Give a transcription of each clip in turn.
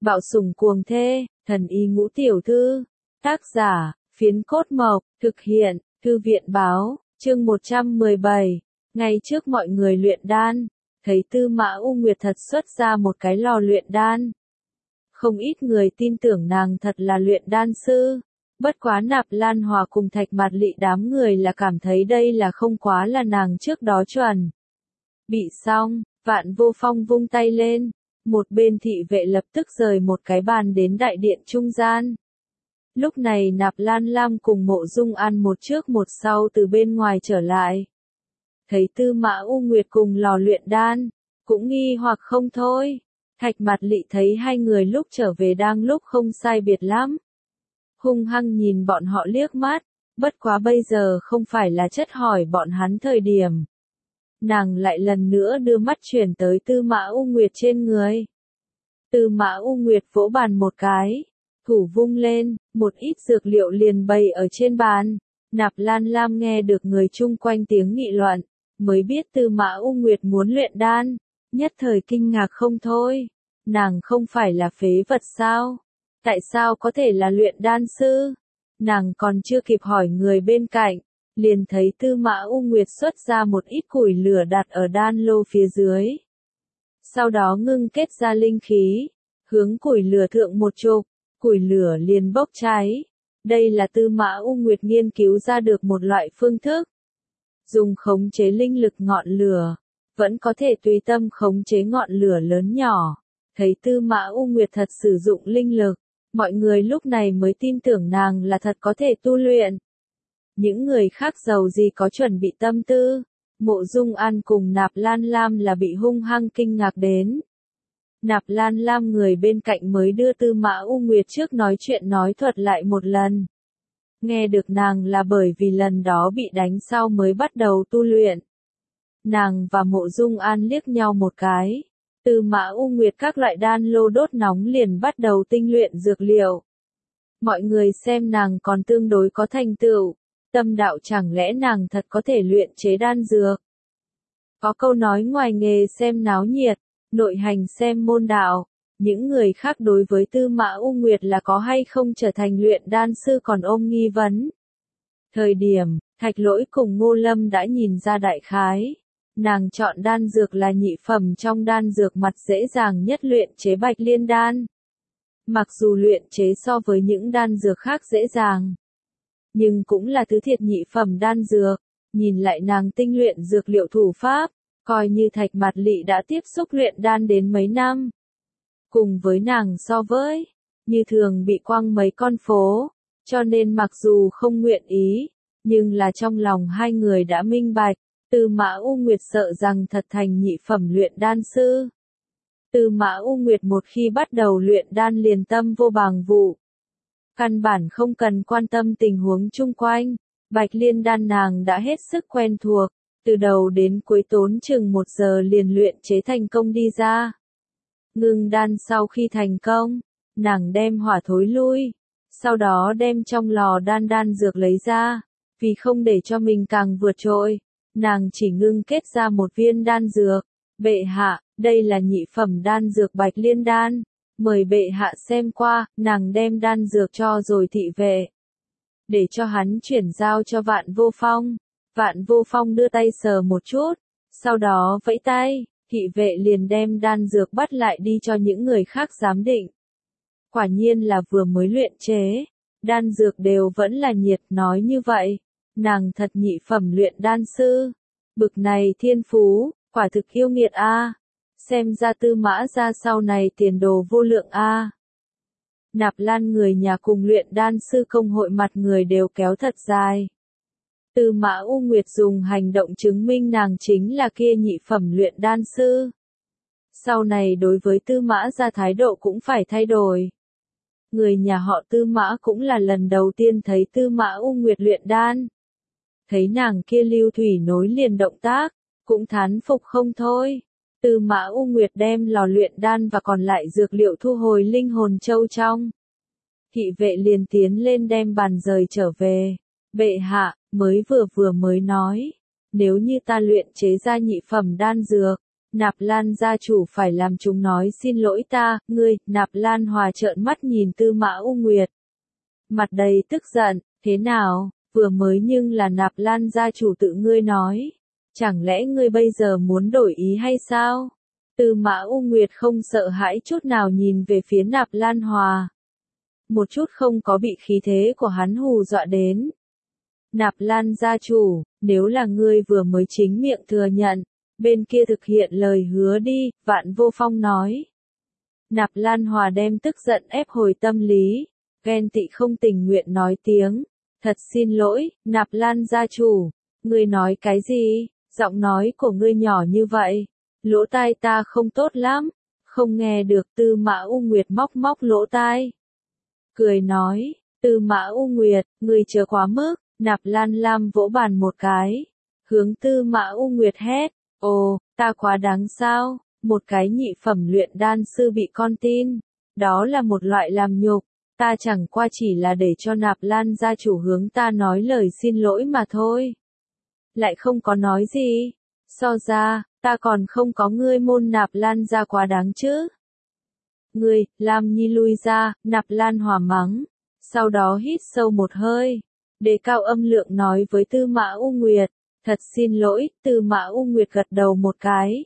Bạo sủng cuồng thê, thần y ngũ tiểu thư. Tác giả, Phiến Cốt Mộc, thực hiện, Thư viện báo, chương 117. Ngay trước mọi người luyện đan, thấy Tư Mã U Nguyệt thật xuất ra một cái lò luyện đan. Không ít người tin tưởng nàng thật là luyện đan sư. Bất quá Nạp Lan Hòa cùng Thạch Mạt Lị đám người là cảm thấy đây là không quá là nàng trước đó chuẩn. Bị xong, Vạn Vô Phong vung tay lên. Một bên thị vệ lập tức rời một cái bàn đến đại điện trung gian. Lúc này Nạp Lan Lam cùng Mộ Dung An một trước một sau từ bên ngoài trở lại. Thấy Tư Mã U Nguyệt cùng lò luyện đan, cũng nghi hoặc không thôi. Thạch Mạt Lị thấy hai người lúc trở về đang lúc không sai biệt lắm. Hung hăng nhìn bọn họ liếc mắt, bất quá bây giờ không phải là chất hỏi bọn hắn thời điểm. Nàng lại lần nữa đưa mắt chuyển tới Tư Mã U Nguyệt trên người. Tư Mã U Nguyệt vỗ bàn một cái, thủ vung lên, một ít dược liệu liền bày ở trên bàn. Nạp Lan Lam nghe được người chung quanh tiếng nghị luận, mới biết Tư Mã U Nguyệt muốn luyện đan, nhất thời kinh ngạc không thôi. Nàng không phải là phế vật sao? Tại sao có thể là luyện đan sư? Nàng còn chưa kịp hỏi người bên cạnh, liền thấy Tư Mã U Nguyệt xuất ra một ít củi lửa đặt ở đan lô phía dưới. Sau đó ngưng kết ra linh khí, hướng củi lửa thượng một chộp, củi lửa liền bốc cháy. Đây là Tư Mã U Nguyệt nghiên cứu ra được một loại phương thức. Dùng khống chế linh lực ngọn lửa, vẫn có thể tùy tâm khống chế ngọn lửa lớn nhỏ. Thấy Tư Mã U Nguyệt thật sử dụng linh lực, mọi người lúc này mới tin tưởng nàng là thật có thể tu luyện. Những người khác giàu gì có chuẩn bị tâm tư, Mộ Dung An cùng Nạp Lan Lam là bị hung hăng kinh ngạc đến. Nạp Lan Lam người bên cạnh mới đưa Tư Mã U Nguyệt trước nói chuyện nói thuật lại một lần. Nghe được nàng là bởi vì lần đó bị đánh sau mới bắt đầu tu luyện. Nàng và Mộ Dung An liếc nhau một cái. Tư Mã U Nguyệt các loại đan lô đốt nóng liền bắt đầu tinh luyện dược liệu. Mọi người xem nàng còn tương đối có thành tựu, tâm đạo chẳng lẽ nàng thật có thể luyện chế đan dược. Có câu nói ngoài nghề xem náo nhiệt, nội hành xem môn đạo, những người khác đối với Tư Mã U Nguyệt là có hay không trở thành luyện đan sư còn ôm nghi vấn. Thời điểm, Thạch Lỗi cùng Ngô Lâm đã nhìn ra đại khái. Nàng chọn đan dược là nhị phẩm trong đan dược mặt dễ dàng nhất luyện chế Bạch Liên đan. Mặc dù luyện chế so với những đan dược khác dễ dàng, nhưng cũng là thứ thiệt nhị phẩm đan dược. Nhìn lại nàng tinh luyện dược liệu thủ pháp, coi như Thạch Mạt Lị đã tiếp xúc luyện đan đến mấy năm. Cùng với nàng so với, như thường bị quăng mấy con phố, cho nên mặc dù không nguyện ý, nhưng là trong lòng hai người đã minh bạch. Tư Mã U Nguyệt sợ rằng thật thành nhị phẩm luyện đan sư. Tư Mã U Nguyệt một khi bắt đầu luyện đan liền tâm vô bàng vụ. Căn bản không cần quan tâm tình huống chung quanh, Bạch Liên đan nàng đã hết sức quen thuộc, từ đầu đến cuối tốn chừng 1 giờ liền luyện chế thành công đi ra. Ngưng đan sau khi thành công, nàng đem hỏa thối lui, sau đó đem trong lò đan dược lấy ra, vì không để cho mình càng vượt trội. Nàng chỉ ngưng kết ra một viên đan dược. Bệ hạ, đây là nhị phẩm đan dược Bạch Liên đan. Mời bệ hạ xem qua, nàng đem đan dược cho rồi thị vệ. Để cho hắn chuyển giao cho Vạn Vô Phong. Vạn Vô Phong đưa tay sờ một chút, sau đó vẫy tay, thị vệ liền đem đan dược bắt lại đi cho những người khác giám định. Quả nhiên là vừa mới luyện chế, đan dược đều vẫn là nhiệt, nói như vậy. Nàng thật nhị phẩm luyện đan sư. Bực này thiên phú, quả thực yêu nghiệt a. Xem ra Tư Mã ra sau này tiền đồ vô lượng a. Nạp Lan người nhà cùng luyện đan sư công hội mặt người đều kéo thật dài. Tư Mã U Nguyệt dùng hành động chứng minh nàng chính là kia nhị phẩm luyện đan sư. Sau này đối với Tư Mã ra thái độ cũng phải thay đổi. Người nhà họ Tư Mã cũng là lần đầu tiên thấy Tư Mã U Nguyệt luyện đan. Thấy nàng kia lưu thủy nối liền động tác, cũng thán phục không thôi. Tư Mã U Nguyệt đem lò luyện đan và còn lại dược liệu thu hồi linh hồn châu trong. Thị vệ liền tiến lên đem bàn rời trở về. Bệ hạ, mới vừa mới nói, nếu như ta luyện chế ra nhị phẩm đan dược, Nạp Lan gia chủ phải làm chúng nói xin lỗi ta, ngươi, Nạp Lan Hòa trợn mắt nhìn Tư Mã U Nguyệt. Mặt đầy tức giận, thế nào, vừa mới nhưng là Nạp Lan gia chủ tự ngươi nói. Chẳng lẽ ngươi bây giờ muốn đổi ý hay sao? Tư Mã U Nguyệt không sợ hãi chút nào nhìn về phía Nạp Lan Hòa. Một chút không có bị khí thế của hắn hù dọa đến. Nạp Lan gia chủ, nếu là ngươi vừa mới chính miệng thừa nhận, bên kia thực hiện lời hứa đi, Vạn Vô Phong nói. Nạp Lan Hòa đem tức giận ép hồi tâm lý, ghen tị không tình nguyện nói tiếng. Thật xin lỗi, Nạp Lan gia chủ, ngươi nói cái gì, giọng nói của ngươi nhỏ như vậy, lỗ tai ta không tốt lắm, không nghe được. Tư Mã U Nguyệt móc móc lỗ tai. Cười nói, Tư Mã U Nguyệt, ngươi chớ quá mức. Nạp Lan Lam vỗ bàn một cái, hướng Tư Mã U Nguyệt hét, ồ, ta quá đáng sao, một cái nhị phẩm luyện đan sư bị con tin, đó là một loại làm nhục, ta chẳng qua chỉ là để cho Nạp Lan gia chủ hướng ta nói lời xin lỗi mà thôi. Lại không có nói gì, so ra, ta còn không có ngươi môn Nạp Lan gia quá đáng chứ. Ngươi, Lam Nhi lui ra, Nạp Lan Hòa mắng, sau đó hít sâu một hơi. Đề cao âm lượng nói với Tư Mã U Nguyệt, thật xin lỗi. Tư Mã U Nguyệt gật đầu một cái.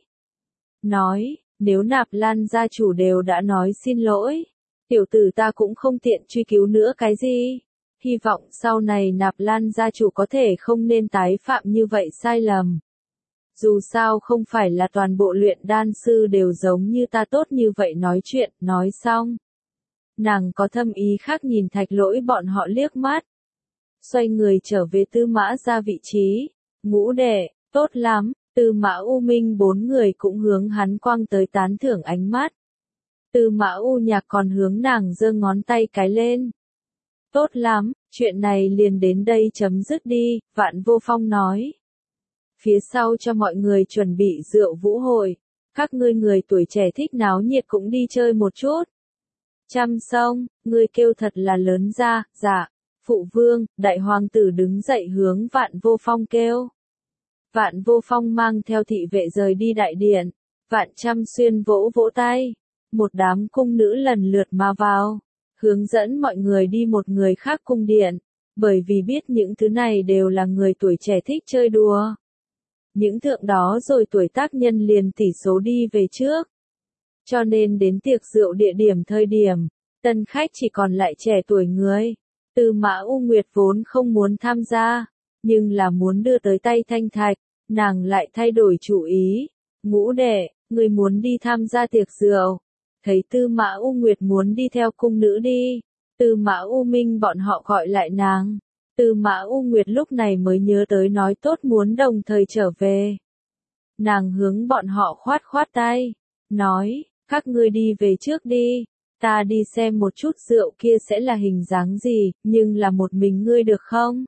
Nói, nếu Nạp Lan gia chủ đều đã nói xin lỗi, tiểu tử ta cũng không tiện truy cứu nữa cái gì. Hy vọng sau này Nạp Lan gia chủ có thể không nên tái phạm như vậy sai lầm. Dù sao không phải là toàn bộ luyện đan sư đều giống như ta tốt như vậy nói chuyện. Nói xong, nàng có thâm ý khác nhìn Thạch Lỗi bọn họ liếc mắt. Xoay người trở về Tư Mã ra vị trí. Ngũ đệ, tốt lắm. Tư Mã U Minh bốn người cũng hướng hắn quăng tới tán thưởng ánh mắt. Tư Mã U Nhạc còn hướng nàng giơ ngón tay cái lên. Tốt lắm, chuyện này liền đến đây chấm dứt đi, Vạn Vô Phong nói. Phía sau cho mọi người chuẩn bị rượu vũ hội. Các ngươi người tuổi trẻ thích náo nhiệt cũng đi chơi một chút. Chăm xong, ngươi kêu thật là lớn ra, dạ. Phụ vương, đại hoàng tử đứng dậy hướng Vạn Vô Phong kêu. Vạn Vô Phong mang theo thị vệ rời đi đại điện. Vạn Trăm Xuyên vỗ vỗ tay. Một đám cung nữ lần lượt mà vào. Hướng dẫn mọi người đi một người khác cung điện. Bởi vì biết những thứ này đều là người tuổi trẻ thích chơi đùa. Những thượng đó rồi tuổi tác nhân liền tỷ số đi về trước. Cho nên đến tiệc rượu địa điểm thời điểm, tân khách chỉ còn lại trẻ tuổi người. Tư Mã U Nguyệt vốn không muốn tham gia, nhưng là muốn đưa tới tay Thanh Thạch, nàng lại thay đổi chủ ý. Ngũ đệ, người muốn đi tham gia tiệc rượu. Thấy Tư Mã U Nguyệt muốn đi theo cung nữ đi, Tư Mã U Minh bọn họ gọi lại nàng. Tư Mã U Nguyệt lúc này mới nhớ tới nói tốt muốn đồng thời trở về. Nàng hướng bọn họ khoát khoát tay, nói, các ngươi đi về trước đi. Ta đi xem một chút rượu kia sẽ là hình dáng gì, nhưng là một mình ngươi được không?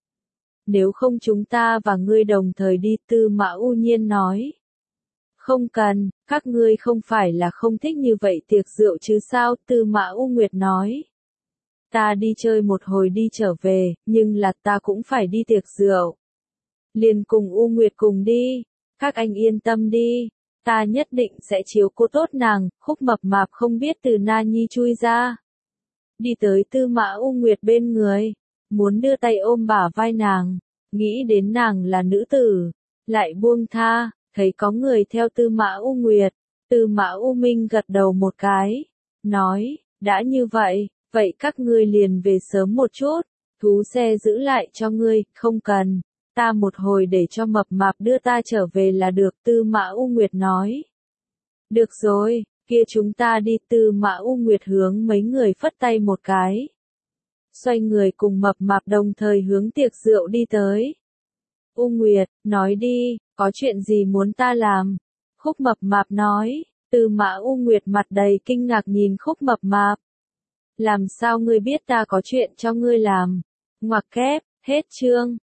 Nếu không chúng ta và ngươi đồng thời đi. Tư Mã U Nhiên nói. Không cần, các ngươi không phải là không thích như vậy tiệc rượu chứ sao? Tư Mã U Nguyệt nói. Ta đi chơi một hồi đi trở về, nhưng là ta cũng phải đi tiệc rượu. Liền cùng U Nguyệt cùng đi, các anh yên tâm đi. Ta nhất định sẽ chiếu cố tốt nàng. Khúc Mập Mạp không biết từ Na Nhi chui ra. Đi tới Tư Mã U Nguyệt bên người. Muốn đưa tay ôm bả vai nàng. Nghĩ đến nàng là nữ tử. Lại buông tha. Thấy có người theo Tư Mã U Nguyệt. Tư Mã U Minh gật đầu một cái. Nói, đã như vậy, vậy các ngươi liền về sớm một chút. Thú xe giữ lại cho ngươi, không cần. Ta một hồi để cho Mập Mạp đưa ta trở về là được. Tư Mã U Nguyệt nói. Được rồi, kia chúng ta đi. Tư Mã U Nguyệt hướng mấy người phất tay một cái. Xoay người cùng Mập Mạp đồng thời hướng tiệc rượu đi tới. U Nguyệt, nói đi, có chuyện gì muốn ta làm? Khúc Mập Mạp nói. Tư Mã U Nguyệt mặt đầy kinh ngạc nhìn Khúc Mập Mạp. Làm sao ngươi biết ta có chuyện cho ngươi làm? Ngoặc kép, hết chương.